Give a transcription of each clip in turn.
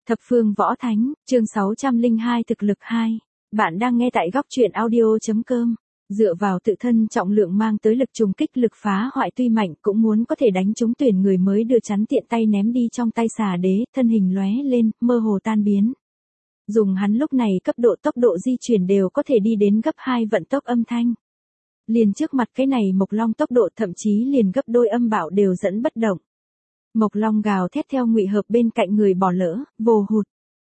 Thập phương võ thánh, chương 602 thực lực 2. Bạn đang nghe tại góc truyện audio.com. Dựa vào tự thân trọng lượng mang tới lực trùng kích lực phá hoại tuy mạnh cũng muốn có thể đánh trúng tuyển người mới đưa chắn tiện tay ném đi trong tay xà đế, thân hình lóe lên, mơ hồ tan biến. Dùng hắn lúc này cấp độ tốc độ di chuyển đều có thể đi đến gấp 2 vận tốc âm thanh. Liền trước mặt cái này Mộc Long tốc độ thậm chí liền gấp đôi âm bạo đều dẫn bất động. Mộc Long gào thét theo Ngụy Hợp bên cạnh người bỏ lỡ, vồ hụt.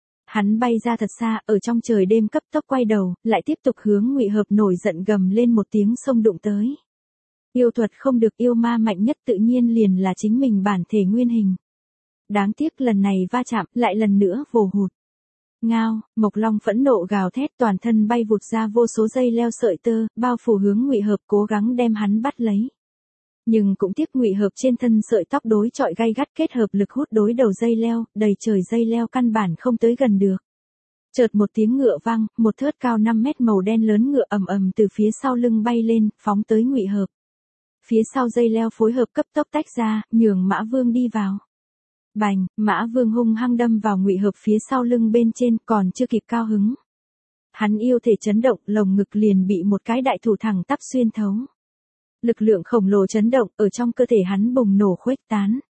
Hắn bay ra thật xa, ở trong trời đêm cấp tốc quay đầu, lại tiếp tục hướng Ngụy Hợp nổi giận gầm lên một tiếng xông đụng tới. Yêu thuật không được, yêu ma mạnh nhất tự nhiên liền là chính mình bản thể nguyên hình. Đáng tiếc lần này va chạm, lại lần nữa vồ hụt. Ngao, Mộc Long phẫn nộ gào thét, toàn thân bay vụt ra vô số dây leo sợi tơ, bao phủ hướng Ngụy Hợp cố gắng đem hắn bắt lấy. Nhưng cũng tiếc Ngụy Hợp trên thân sợi tóc đối chọi gay gắt kết hợp lực hút đối đầu dây leo, đầy trời dây leo căn bản không tới gần được. Chợt một tiếng ngựa vang, một thớt cao 5 mét màu đen lớn ngựa ầm ầm từ phía sau lưng bay lên, phóng tới Ngụy Hợp. Phía sau dây leo phối hợp cấp tốc tách ra, nhường Mã Vương đi vào. Bành, Mã Vương hung hăng đâm vào Ngụy Hợp phía sau lưng bên trên, còn chưa kịp cao hứng. Hắn yêu thể chấn động, lồng ngực liền bị một cái đại thủ thẳng tắp xuyên thấu. Lực lượng khổng lồ chấn động, ở trong cơ thể hắn bùng nổ khuếch tán.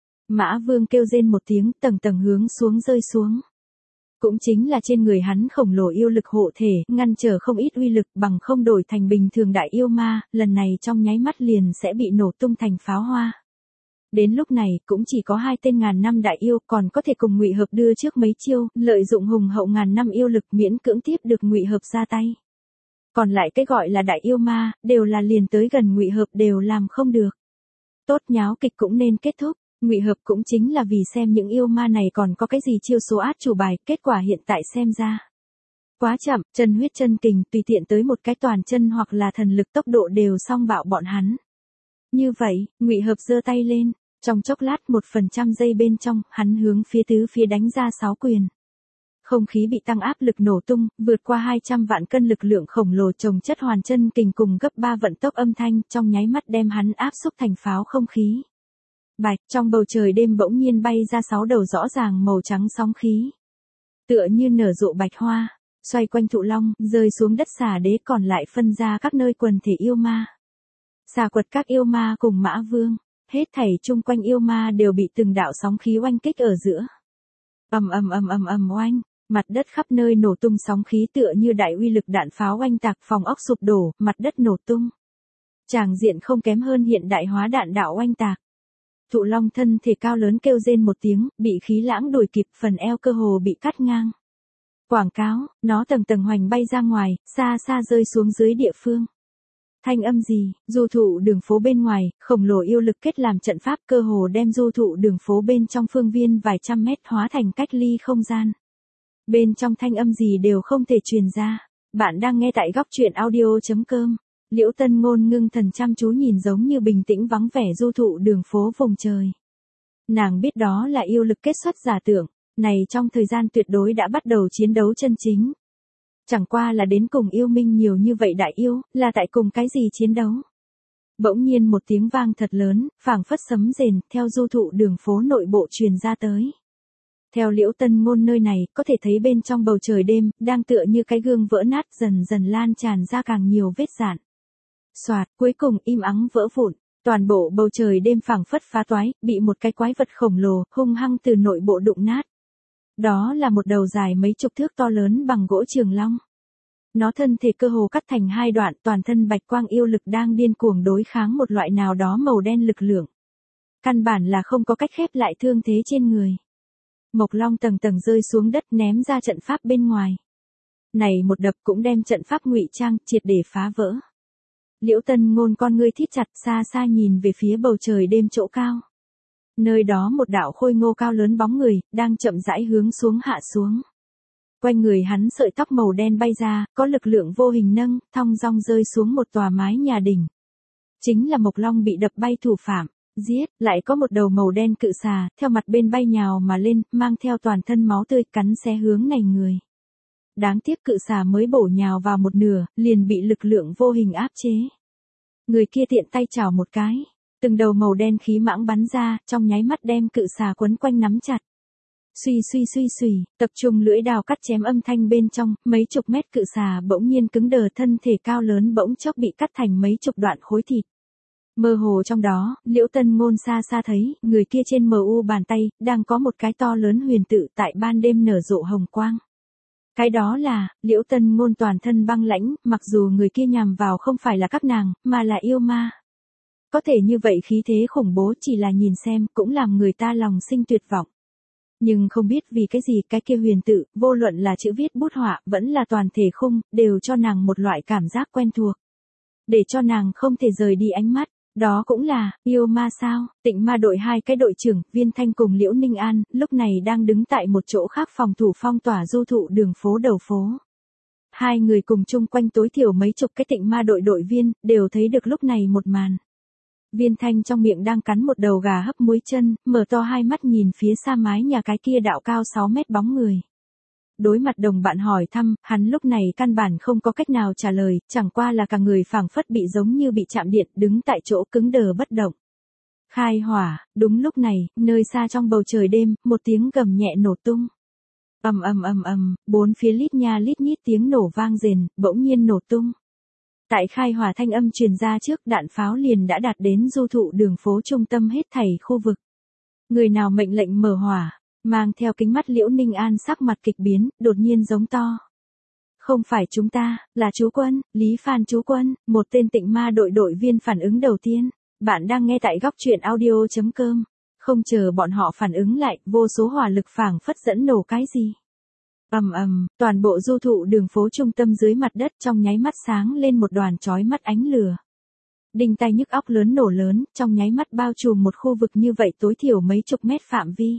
Mã Vương kêu rên một tiếng, tầng tầng hướng xuống rơi xuống. Cũng chính là trên người hắn khổng lồ yêu lực hộ thể, ngăn trở không ít uy lực bằng không đổi thành bình thường đại yêu ma, lần này trong nháy mắt liền sẽ bị nổ tung thành pháo hoa. Đến lúc này, cũng chỉ có 2 tên ngàn năm đại yêu còn có thể cùng Ngụy Hợp đưa trước mấy chiêu, lợi dụng hùng hậu ngàn năm yêu lực miễn cưỡng tiếp được Ngụy Hợp ra tay. Còn lại cái gọi là đại yêu ma, đều là liền tới gần Ngụy Hợp đều làm không được. Tốt, nháo kịch cũng nên kết thúc, Ngụy Hợp cũng chính là vì xem những yêu ma này còn có cái gì chiêu số át chủ bài, kết quả hiện tại xem ra. Quá chậm, chân huyết chân kình tùy tiện tới một cái toàn chân hoặc là thần lực tốc độ đều song bạo bọn hắn. Như vậy, Ngụy Hợp giơ tay lên, trong chốc lát 1% giây bên trong, hắn hướng phía tứ phía đánh ra 6 quyền. Không khí bị tăng áp lực nổ tung, vượt qua 200 vạn cân lực lượng khổng lồ chồng chất hoàn chân kình cùng gấp 3 vận tốc âm thanh, trong nháy mắt đem hắn áp xúc thành pháo không khí. Bạch, trong bầu trời đêm bỗng nhiên bay ra 6 đầu rõ ràng màu trắng sóng khí. Tựa như nở rộ bạch hoa, xoay quanh Thụ Long, rơi xuống đất xà đế còn lại phân ra các nơi quần thể yêu ma. Xà quật các yêu ma cùng Mã Vương, hết thảy chung quanh yêu ma đều bị từng đạo sóng khí oanh kích ở giữa. Ầm ầm ầm ầm ầm oanh. Mặt đất khắp nơi nổ tung sóng khí tựa như đại uy lực đạn pháo oanh tạc, phòng ốc sụp đổ, mặt đất nổ tung. Tràng diện không kém hơn hiện đại hóa đạn đạo oanh tạc. Thụ Long thân thể cao lớn kêu rên một tiếng, bị khí lãng đuổi kịp, phần eo cơ hồ bị cắt ngang. Quảng cáo, nó tầng tầng hoành bay ra ngoài, xa xa rơi xuống dưới địa phương. Thanh âm gì, du thụ đường phố bên ngoài, khổng lồ yêu lực kết làm trận pháp cơ hồ đem du thụ đường phố bên trong phương viên vài trăm mét hóa thành cách ly không gian. Bên trong thanh âm gì đều không thể truyền ra. Bạn đang nghe tại góc truyện audio.com. Liễu Tân Ngôn ngưng thần chăm chú nhìn giống như bình tĩnh vắng vẻ du thụ đường phố vùng trời. Nàng biết đó là yêu lực kết xuất giả tưởng, này trong thời gian tuyệt đối đã bắt đầu chiến đấu chân chính. Chẳng qua là đến cùng yêu minh nhiều như vậy đại yêu, là tại cùng cái gì chiến đấu. Bỗng nhiên một tiếng vang thật lớn, phảng phất sấm rền, theo du thụ đường phố nội bộ truyền ra tới. Theo Liễu Tân Ngôn nơi này, có thể thấy bên trong bầu trời đêm, đang tựa như cái gương vỡ nát dần dần lan tràn ra càng nhiều vết rạn. Soạt, cuối cùng im ắng vỡ vụn, toàn bộ bầu trời đêm phảng phất phá toái, bị một cái quái vật khổng lồ, hung hăng từ nội bộ đụng nát. Đó là một đầu dài mấy chục thước to lớn bằng gỗ trường long. Nó thân thể cơ hồ cắt thành 2 đoạn, toàn thân bạch quang yêu lực đang điên cuồng đối kháng một loại nào đó màu đen lực lượng. Căn bản là không có cách khép lại thương thế trên người. Mộc Long tầng tầng rơi xuống đất ném ra trận pháp bên ngoài. Này một đập cũng đem trận pháp ngụy trang triệt để phá vỡ. Liễu Tân Ngôn con ngươi thít chặt, xa xa nhìn về phía bầu trời đêm chỗ cao. Nơi đó một đạo khôi ngô cao lớn bóng người, đang chậm rãi hướng xuống hạ xuống. Quanh người hắn sợi tóc màu đen bay ra, có lực lượng vô hình nâng, thong dong rơi xuống một tòa mái nhà đỉnh. Chính là Mộc Long bị đập bay thủ phạm. Giết, lại có một đầu màu đen cự xà, theo mặt bên bay nhào mà lên, mang theo toàn thân máu tươi cắn xé hướng này người. Đáng tiếc cự xà mới bổ nhào vào một nửa, liền bị lực lượng vô hình áp chế. Người kia tiện tay chảo một cái, từng đầu màu đen khí mãng bắn ra, trong nháy mắt đem cự xà quấn quanh nắm chặt. Suy suy suy suy, tập trung lưỡi đào cắt chém âm thanh bên trong, mấy chục mét cự xà bỗng nhiên cứng đờ, thân thể cao lớn bỗng chốc bị cắt thành mấy chục đoạn khối thịt. Mơ hồ trong đó, Liễu Tân Ngôn xa xa thấy, người kia trên mu bàn tay, đang có một cái to lớn huyền tự tại ban đêm nở rộ hồng quang. Cái đó là, Liễu Tân Ngôn toàn thân băng lãnh, mặc dù người kia nhằm vào không phải là các nàng, mà là yêu ma. Có thể như vậy khí thế khủng bố chỉ là nhìn xem cũng làm người ta lòng sinh tuyệt vọng. Nhưng không biết vì cái gì cái kia huyền tự, vô luận là chữ viết bút họa, vẫn là toàn thể khung, đều cho nàng một loại cảm giác quen thuộc. Để cho nàng không thể rời đi ánh mắt. Đó cũng là, yêu ma sao, Tịnh Ma đội hai cái đội trưởng, Viên Thanh cùng Liễu Ninh An, lúc này đang đứng tại một chỗ khác phòng thủ phong tỏa du thụ đường phố đầu phố. Hai người cùng chung quanh tối thiểu mấy chục cái Tịnh Ma đội đội viên, đều thấy được lúc này một màn. Viên Thanh trong miệng đang cắn một đầu gà hấp muối chân, mở to hai mắt nhìn phía xa mái nhà cái kia đạo cao 6 mét bóng người. Đối mặt đồng bạn hỏi thăm, hắn lúc này căn bản không có cách nào trả lời, chẳng qua là cả người phảng phất bị giống như bị chạm điện, đứng tại chỗ cứng đờ bất động. Khai hỏa, đúng lúc này, nơi xa trong bầu trời đêm, một tiếng gầm nhẹ nổ tung. Ầm ầm ầm ầm, bốn phía lít nha lít nhít tiếng nổ vang rền, bỗng nhiên nổ tung. Tại khai hỏa thanh âm truyền ra trước, đạn pháo liền đã đạt đến du thụ đường phố trung tâm hết thảy khu vực. Người nào mệnh lệnh mở hỏa? Mang theo kính mắt Liễu Ninh An sắc mặt kịch biến, đột nhiên giống to. Không phải chúng ta, là chú Quân, Lý Phan chú Quân, một tên Tịnh Ma đội đội viên phản ứng đầu tiên. Bạn đang nghe tại góc truyện audio.com. Không chờ bọn họ phản ứng lại, vô số hỏa lực phảng phất dẫn nổ cái gì. Ầm ầm, toàn bộ du thụ đường phố trung tâm dưới mặt đất trong nháy mắt sáng lên một đoàn chói mắt ánh lửa. Đinh tai nhức óc lớn nổ lớn, trong nháy mắt bao trùm một khu vực như vậy tối thiểu mấy chục mét phạm vi.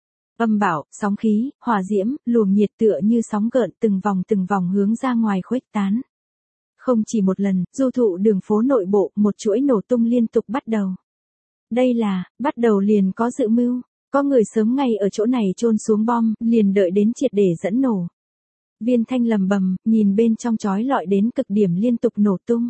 Âm bảo, sóng khí, hỏa diễm, luồng nhiệt tựa như sóng gợn từng vòng hướng ra ngoài khuếch tán. Không chỉ một lần, du thụ đường phố nội bộ, một chuỗi nổ tung liên tục bắt đầu. Đây là, bắt đầu liền có dự mưu, có người sớm ngay ở chỗ này chôn xuống bom, liền đợi đến triệt để dẫn nổ. Viên Thanh lầm bầm, nhìn bên trong chói lọi đến cực điểm liên tục nổ tung.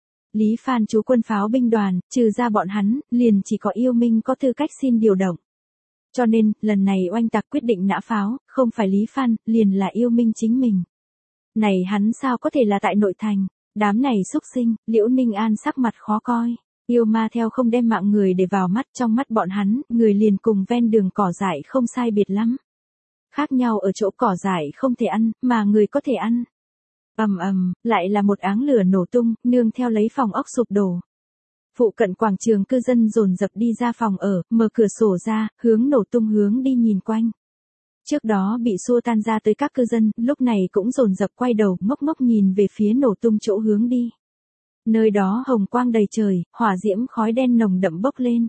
Lý Phan chú Quân pháo binh đoàn, trừ ra bọn hắn, liền chỉ có Yêu Minh có tư cách xin điều động. Cho nên, lần này oanh tạc quyết định nã pháo, không phải Lý Phan, liền là Yêu Minh chính mình. Này hắn sao có thể là tại nội thành, đám này xúc sinh, Liễu Ninh An sắc mặt khó coi. Yêu ma theo không đem mạng người để vào mắt, trong mắt bọn hắn, người liền cùng ven đường cỏ dại không sai biệt lắm. Khác nhau ở chỗ cỏ dại không thể ăn, mà người có thể ăn. Ầm ầm, lại là một áng lửa nổ tung, nương theo lấy phòng ốc sụp đổ. Phụ cận quảng trường cư dân dồn dập đi ra phòng ở, mở cửa sổ ra, hướng nổ tung hướng đi nhìn quanh. Trước đó bị xua tan ra tới các cư dân, lúc này cũng dồn dập quay đầu, ngốc ngốc nhìn về phía nổ tung chỗ hướng đi. Nơi đó hồng quang đầy trời, hỏa diễm khói đen nồng đậm bốc lên.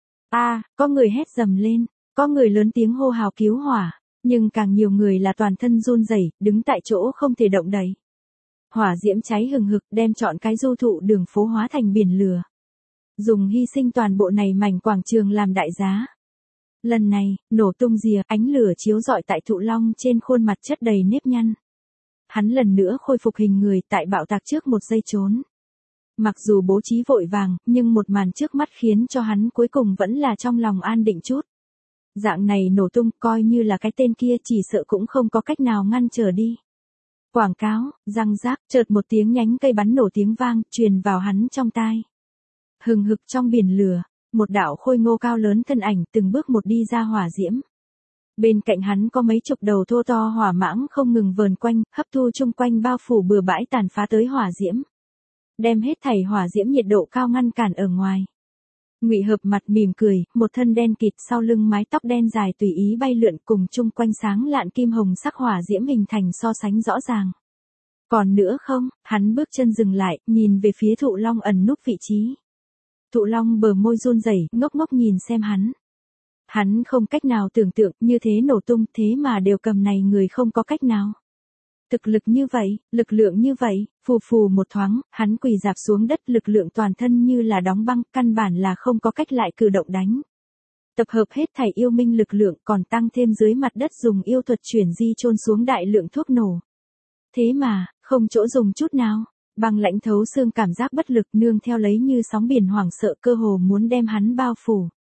Có người hét dầm lên, có người lớn tiếng hô hào cứu hỏa, nhưng càng nhiều người là toàn thân run rẩy, đứng tại chỗ không thể động đậy. Hỏa diễm cháy hừng hực, đem trọn cái du thụ đường phố hóa thành biển lửa. Dùng hy sinh toàn bộ này mảnh quảng trường làm đại giá. Lần này, nổ tung rìa, ánh lửa chiếu rọi tại Thụ Long trên khuôn mặt chất đầy nếp nhăn. Hắn lần nữa khôi phục hình người tại bạo tạc trước một giây trốn. Mặc dù bố trí vội vàng, nhưng một màn trước mắt khiến cho hắn cuối cùng vẫn là trong lòng an định chút. Dạng này nổ tung, coi như là cái tên kia chỉ sợ cũng không có cách nào ngăn trở đi. Quảng cáo, răng rác, chợt một tiếng nhánh cây bắn nổ tiếng vang, truyền vào hắn trong tai. Hừng hực trong biển lửa, một đạo khôi ngô cao lớn thân ảnh từng bước một đi ra hỏa diễm. Bên cạnh hắn có mấy chục đầu thô to hỏa mãng không ngừng vờn quanh, hấp thu chung quanh bao phủ bừa bãi tàn phá tới hỏa diễm. Đem hết thảy hỏa diễm nhiệt độ cao ngăn cản ở ngoài. Ngụy Hợp mặt mỉm cười, một thân đen kịt sau lưng mái tóc đen dài tùy ý bay lượn cùng chung quanh sáng lạn kim hồng sắc hỏa diễm hình thành so sánh rõ ràng. Còn nữa không, hắn bước chân dừng lại, nhìn về phía Thụ Long ẩn núp vị trí. Thụ Long bờ môi run rẩy, ngốc ngốc nhìn xem hắn. Hắn không cách nào tưởng tượng như thế nổ tung, thế mà đều cầm này người không có cách nào. Thực lực như vậy, lực lượng như vậy, phù phù một thoáng, hắn quỳ rạp xuống đất, lực lượng toàn thân như là đóng băng, căn bản là không có cách lại cử động đánh. Tập hợp hết thảy yêu minh lực lượng, còn tăng thêm dưới mặt đất dùng yêu thuật chuyển di chôn xuống đại lượng thuốc nổ. Thế mà, không chỗ dùng chút nào, băng lãnh thấu xương cảm giác bất lực nương theo lấy như sóng biển hoảng sợ cơ hồ muốn đem hắn bao phủ.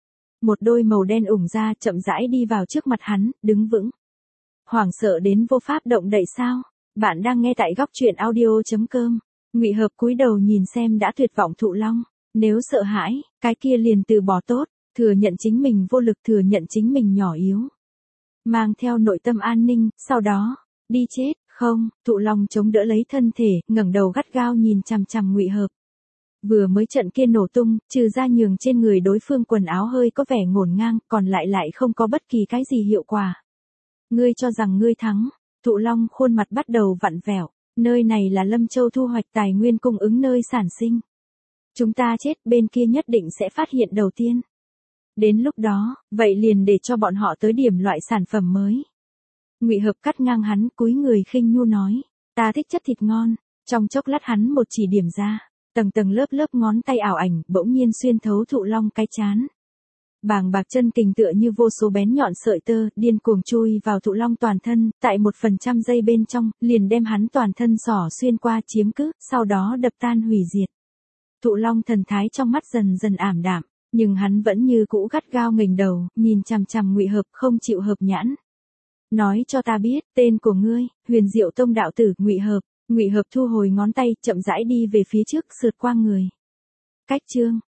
một đôi màu đen ủng ra chậm rãi đi vào trước mặt hắn, đứng vững. Hoảng sợ đến vô pháp động đậy sao? Bạn đang nghe tại góc truyện audio.com. Ngụy Hợp cúi đầu nhìn xem đã tuyệt vọng Thụ Long, nếu sợ hãi, cái kia liền từ bỏ tốt, thừa nhận chính mình vô lực, thừa nhận chính mình nhỏ yếu. Mang theo nội tâm an ninh, sau đó, đi chết, không, Thụ Long chống đỡ lấy thân thể, ngẩng đầu gắt gao nhìn chằm chằm Ngụy Hợp. Vừa mới trận kia nổ tung, trừ ra nhường trên người đối phương quần áo hơi có vẻ ngổn ngang, còn lại không có bất kỳ cái gì hiệu quả. Ngươi cho rằng ngươi thắng, Thụ Long khuôn mặt bắt đầu vặn vẹo, nơi này là Lâm Châu thu hoạch tài nguyên cung ứng nơi sản sinh. Chúng ta chết, bên kia nhất định sẽ phát hiện đầu tiên. Đến lúc đó, vậy liền để cho bọn họ tới điểm loại sản phẩm mới. Ngụy Hợp cắt ngang hắn, cúi người khinh nhu nói, ta thích chất thịt ngon. Trong chốc lát hắn một chỉ điểm ra, tầng tầng lớp lớp ngón tay ảo ảnh bỗng nhiên xuyên thấu Thụ Long cái trán. Bàng bạc chân kình tựa như vô số bén nhọn sợi tơ, điên cuồng chui vào Thụ Long toàn thân, tại 1% giây bên trong, liền đem hắn toàn thân xỏ xuyên qua chiếm cứ, sau đó đập tan hủy diệt. Thụ Long thần thái trong mắt dần dần ảm đạm, nhưng hắn vẫn như cũ gắt gao nghềnh đầu, nhìn chằm chằm Ngụy Hợp không chịu hợp nhãn. Nói cho ta biết, tên của ngươi, Huyền Diệu Tông đạo tử, Ngụy Hợp. Ngụy Hợp thu hồi ngón tay, chậm rãi đi về phía trước, sượt qua người. Cách chương,